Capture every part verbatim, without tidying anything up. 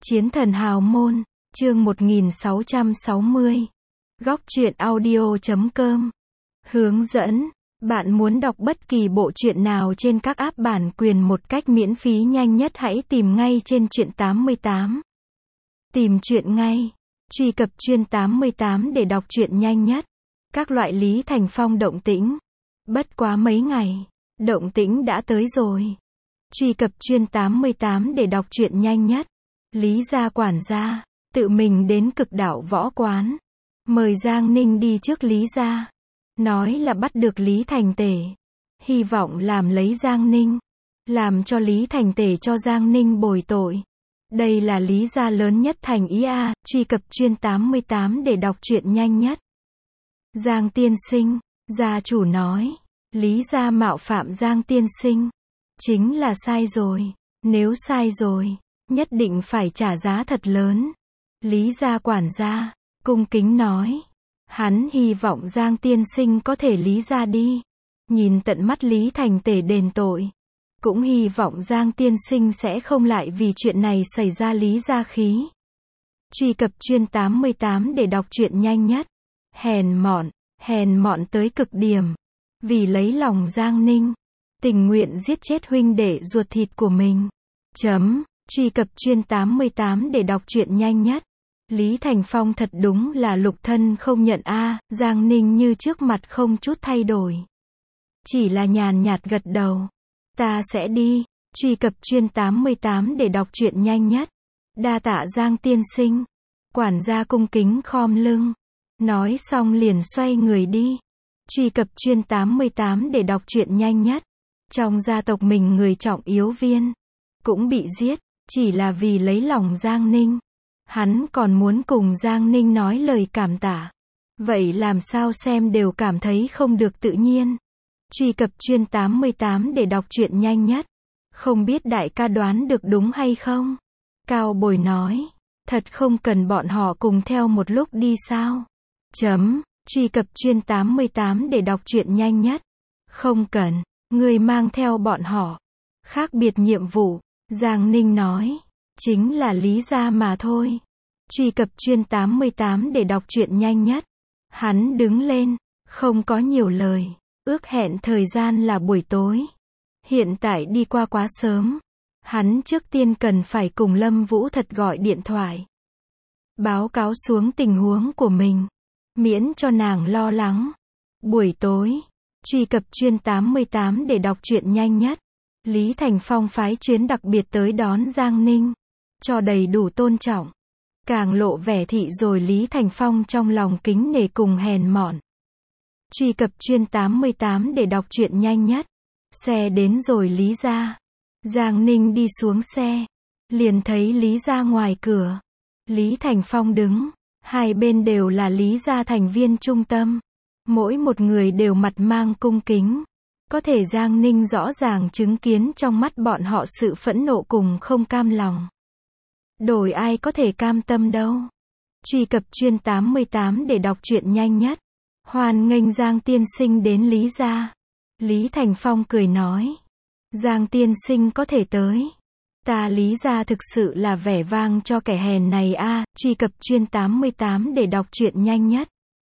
Chiến thần hào môn, chương một nghìn sáu trăm sáu mươi. Góc truyện audio chấm com. Hướng dẫn. Bạn muốn đọc bất kỳ bộ truyện nào trên các app bản quyền một cách miễn phí nhanh nhất hãy tìm ngay trên Truyện tám mươi tám. Tìm truyện ngay. Truy cập Truyện tám mươi tám để đọc truyện nhanh nhất. Các loại Lý Thành Phong động tĩnh. Bất quá mấy ngày, động tĩnh đã tới rồi. Truy cập Truyện tám mươi tám để đọc truyện nhanh nhất. Lý gia quản gia, tự mình đến Cực Đạo Võ Quán. Mời Giang Ninh đi trước Lý gia. Nói là bắt được Lý Thành Tể. Hy vọng làm lấy Giang Ninh. Làm cho Lý Thành Tể cho Giang Ninh bồi tội. Đây là Lý gia lớn nhất thành ý a. Truy cập Truyện tám mươi tám để đọc truyện nhanh nhất. Giang tiên sinh, gia chủ nói. Lý gia mạo phạm Giang tiên sinh. Chính là sai rồi. Nếu sai rồi, nhất định phải trả giá thật lớn. Lý gia quản gia, cung kính nói. Hắn hy vọng Giang tiên sinh có thể Lý gia đi. Nhìn tận mắt Lý Thành Tể đền tội. Cũng hy vọng Giang tiên sinh sẽ không lại vì chuyện này xảy ra Lý gia khí. Truy cập Truyện tám mươi tám để đọc truyện nhanh nhất. Hèn mọn, hèn mọn tới cực điểm. Vì lấy lòng Giang Ninh, tình nguyện giết chết huynh đệ ruột thịt của mình. Chấm. Truy cập Truyện tám mươi tám để đọc truyện nhanh nhất. Lý Thành Phong thật đúng là lục thân không nhận a. Giang Ninh như trước mặt không chút thay đổi. Chỉ là nhàn nhạt gật đầu. Ta sẽ đi. Truy cập Truyện tám mươi tám để đọc truyện nhanh nhất. Đa tạ Giang tiên sinh. Quản gia cung kính khom lưng. Nói xong liền xoay người đi. Truy cập Truyện tám mươi tám để đọc truyện nhanh nhất. Trong gia tộc mình người trọng yếu viên cũng bị giết, chỉ là vì lấy lòng Giang Ninh. Hắn còn muốn cùng Giang Ninh nói lời cảm tạ. Vậy làm sao xem đều cảm thấy không được tự nhiên. Truy cập Truyện tám mươi tám để đọc truyện nhanh nhất. Không biết đại ca đoán được đúng hay không? Cao Bồi nói. Thật không cần bọn họ cùng theo một lúc đi sao? Chấm. Truy cập Truyện tám mươi tám để đọc truyện nhanh nhất. Không cần. Người mang theo bọn họ. Khác biệt nhiệm vụ. Giang Ninh nói. Chính là Lý gia mà thôi. Truy cập Truyện tám mươi tám để đọc truyện nhanh nhất. Hắn đứng lên. Không có nhiều lời. Ước hẹn thời gian là buổi tối. Hiện tại đi qua quá sớm. Hắn trước tiên cần phải cùng Lâm Vũ Thật gọi điện thoại. Báo cáo xuống tình huống của mình. Miễn cho nàng lo lắng. Buổi tối. Truy cập Truyện tám mươi tám để đọc truyện nhanh nhất. Lý Thành Phong phái chuyến đặc biệt tới đón Giang Ninh. Cho đầy đủ tôn trọng. Càng lộ vẻ thị rồi Lý Thành Phong trong lòng kính nể cùng hèn mọn. Truy cập Truyện tám mươi tám để đọc truyện nhanh nhất. Xe đến rồi Lý gia. Giang Ninh đi xuống xe. Liền thấy Lý gia ngoài cửa. Lý Thành Phong đứng. Hai bên đều là Lý gia thành viên trung tâm. Mỗi một người đều mặt mang cung kính. Có thể Giang Ninh rõ ràng chứng kiến trong mắt bọn họ sự phẫn nộ cùng không cam lòng. Đổi ai có thể cam tâm đâu. Truy cập Truyện tám mươi tám để đọc truyện nhanh nhất. Hoan nghênh Giang tiên sinh đến Lý gia. Lý Thành Phong cười nói. Giang tiên sinh có thể tới. Ta Lý gia thực sự là vẻ vang cho kẻ hèn này a. Truy cập Truyện tám mươi tám để đọc truyện nhanh nhất.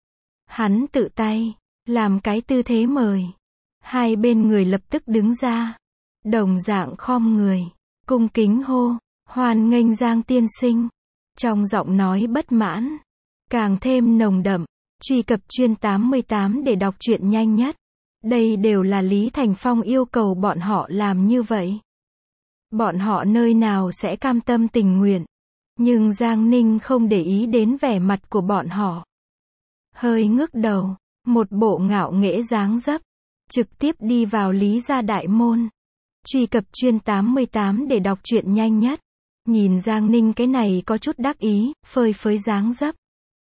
Hắn tự tay làm cái tư thế mời. Hai bên người lập tức đứng ra. Đồng dạng khom người. Cung kính hô. Hoan nghênh Giang tiên sinh. Trong giọng nói bất mãn. Càng thêm nồng đậm. Truy cập Truyện tám mươi tám để đọc truyện nhanh nhất. Đây đều là Lý Thành Phong yêu cầu bọn họ làm như vậy. Bọn họ nơi nào sẽ cam tâm tình nguyện. Nhưng Giang Ninh không để ý đến vẻ mặt của bọn họ. Hơi ngước đầu. Một bộ ngạo nghễ dáng dấp. Trực tiếp đi vào Lý gia đại môn. Truy cập Truyện tám mươi tám để đọc truyện nhanh nhất. Nhìn Giang Ninh cái này có chút đắc ý, phơi phới dáng dấp.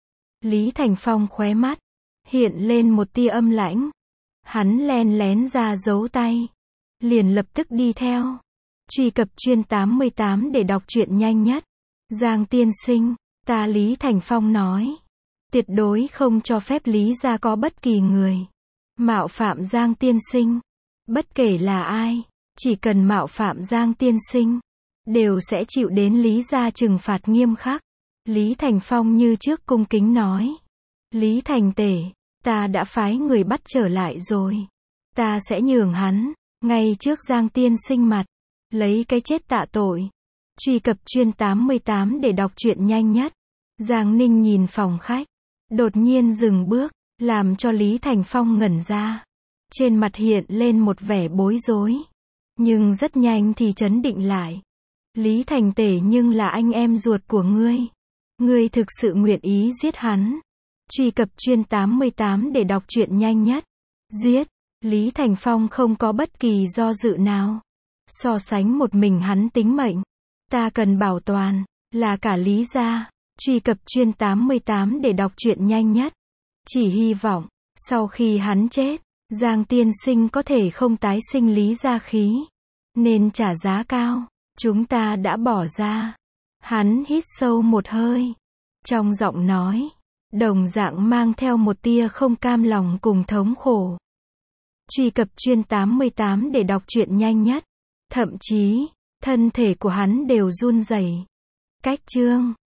Lý Thành Phong khóe mắt. Hiện lên một tia âm lãnh. Hắn len lén ra giấu tay. Liền lập tức đi theo. Truy cập Truyện tám mươi tám để đọc truyện nhanh nhất. Giang tiên sinh, ta Lý Thành Phong nói. Tuyệt đối không cho phép Lý gia có bất kỳ người mạo phạm Giang tiên sinh. Bất kể là ai, chỉ cần mạo phạm Giang tiên sinh, đều sẽ chịu đến Lý gia trừng phạt nghiêm khắc. Lý Thành Phong như trước cung kính nói. Lý Thành Tể, ta đã phái người bắt trở lại rồi. Ta sẽ nhường hắn, ngay trước Giang tiên sinh mặt, lấy cái chết tạ tội. Truy cập chuyên tám mươi tám để đọc truyện nhanh nhất. Giang Ninh nhìn phòng khách, đột nhiên dừng bước, làm cho Lý Thành Phong ngẩn ra. Trên mặt hiện lên một vẻ bối rối, nhưng rất nhanh thì trấn định lại. Lý Thành Tể nhưng là anh em ruột của ngươi. Ngươi thực sự nguyện ý giết hắn. Truy cập chuyên tám mươi tám để đọc truyện nhanh nhất. Giết. Lý Thành Phong không có bất kỳ do dự nào. So sánh một mình hắn tính mệnh, ta cần bảo toàn, là cả Lý gia. Truy cập chuyên tám mươi tám để đọc truyện nhanh nhất. Chỉ hy vọng, sau khi hắn chết, Giang tiên sinh có thể không tái sinh Lý gia khí. Nên trả giá cao, chúng ta đã bỏ ra. Hắn hít sâu một hơi. Trong giọng nói, đồng dạng mang theo một tia không cam lòng cùng thống khổ. Truy cập chuyên tám mươi tám để đọc truyện nhanh nhất. Thậm chí, thân thể của hắn đều run rẩy. Cách chương